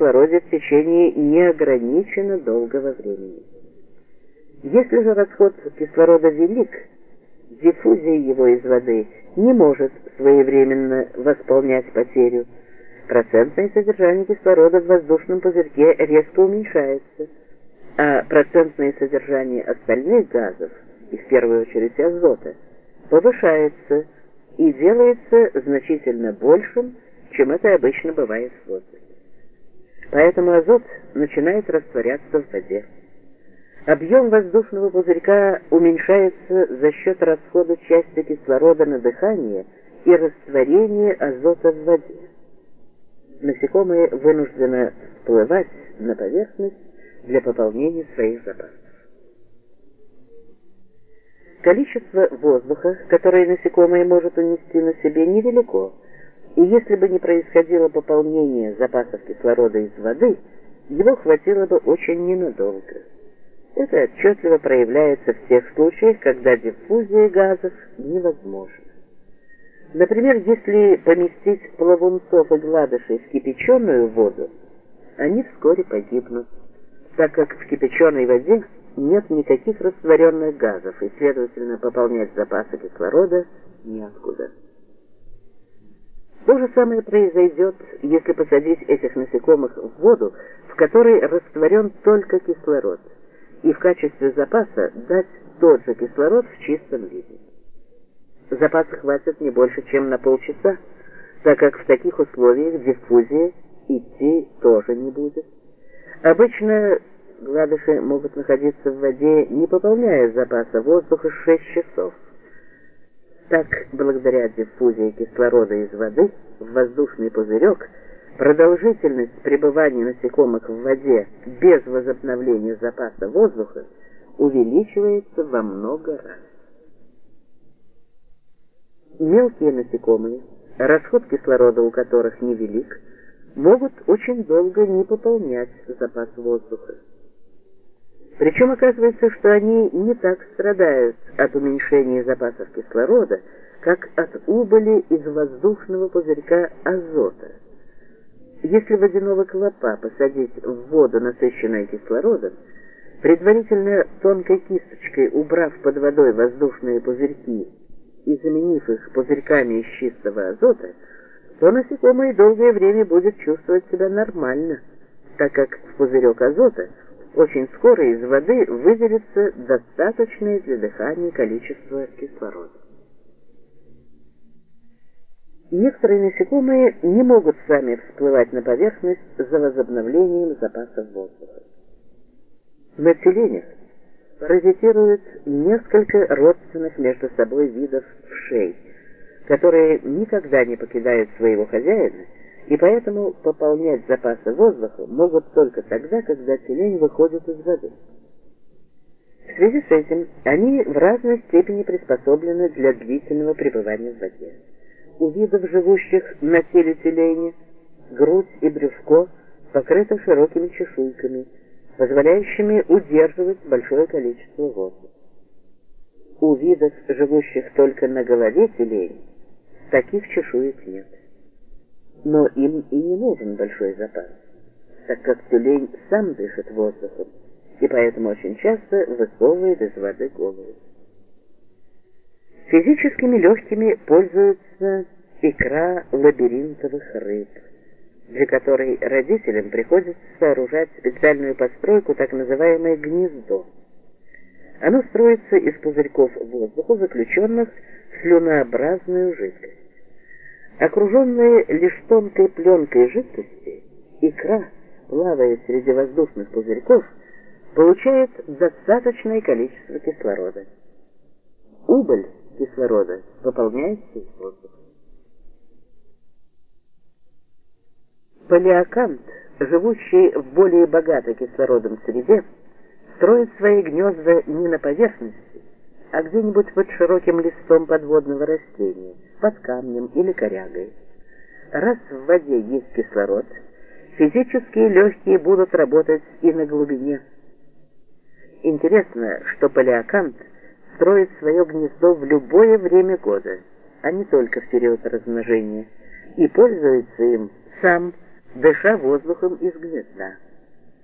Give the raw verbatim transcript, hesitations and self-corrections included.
кислороде в течение неограниченно долгого времени. Если же расход кислорода велик, диффузия его из воды не может своевременно восполнять потерю. Процентное содержание кислорода в воздушном пузырьке резко уменьшается, а процентное содержание остальных газов, и в первую очередь азота, повышается и делается значительно большим, чем это обычно бывает в воздухе. Поэтому азот начинает растворяться в воде. Объем воздушного пузырька уменьшается за счет расхода части кислорода на дыхание и растворения азота в воде. Насекомые вынуждены всплывать на поверхность для пополнения своих запасов. Количество воздуха, которое насекомое может унести на себе, невелико, и если бы не происходило пополнение запасов кислорода из воды, его хватило бы очень ненадолго. Это отчетливо проявляется в тех случаях, когда диффузия газов невозможна. Например, если поместить плавунцов и гладышей в кипяченую воду, они вскоре погибнут, так как в кипяченой воде нет никаких растворенных газов, и, следовательно, пополнять запасы кислорода неоткуда. То же самое произойдет, если посадить этих насекомых в воду, в которой растворен только кислород, и в качестве запаса дать тот же кислород в чистом виде. Запаса хватит не больше, чем на полчаса, так как в таких условиях диффузия идти тоже не будет. Обычно гладыши могут находиться в воде, не пополняя запаса воздуха, шесть часов. Так, благодаря диффузии кислорода из воды в воздушный пузырек, продолжительность пребывания насекомых в воде без возобновления запаса воздуха увеличивается во много раз. Мелкие насекомые, расход кислорода у которых невелик, могут очень долго не пополнять запас воздуха. Причем оказывается, что они не так страдают от уменьшения запасов кислорода, как от убыли из воздушного пузырька азота. Если водяного клопа посадить в воду, насыщенную кислородом, предварительно тонкой кисточкой убрав под водой воздушные пузырьки и заменив их пузырьками из чистого азота, то насекомое долгое время будет чувствовать себя нормально, так как в пузырек азота очень скоро из воды выделится достаточное для дыхания количество кислорода. Некоторые насекомые не могут сами всплывать на поверхность за возобновлением запасов воздуха. На тюленях паразитируют несколько родственных между собой видов вшей, которые никогда не покидают своего хозяина, и поэтому пополнять запасы воздуха могут только тогда, когда тюлень выходит из воды. В связи с этим они в разной степени приспособлены для длительного пребывания в воде. У видов, живущих на теле тюленя, грудь и брюшко покрыты широкими чешуйками, позволяющими удерживать большое количество воздуха. У видов, живущих только на голове тюленя, таких чешуек нет. Но им и не нужен большой запас, так как тюлень сам дышит воздухом, и поэтому очень часто высовывает из воды голову. Физическими легкими пользуется икра лабиринтовых рыб, для которой родителям приходится сооружать специальную постройку, так называемое гнездо. Оно строится из пузырьков воздуха, заключенных в слюнообразную жидкость. Окруженная лишь тонкой пленкой жидкости, икра, плавая среди воздушных пузырьков, получает достаточное количество кислорода. Убыль кислорода пополняется из воздуха. Палеокант, живущий в более богатой кислородом среде, строит свои гнезда не на поверхности, а где-нибудь под широким листом подводного растения, под камнем или корягой. Раз в воде есть кислород, физические легкие будут работать и на глубине. Интересно, что палеокант строит свое гнездо в любое время года, а не только в период размножения, и пользуется им сам дыша воздухом из гнезда.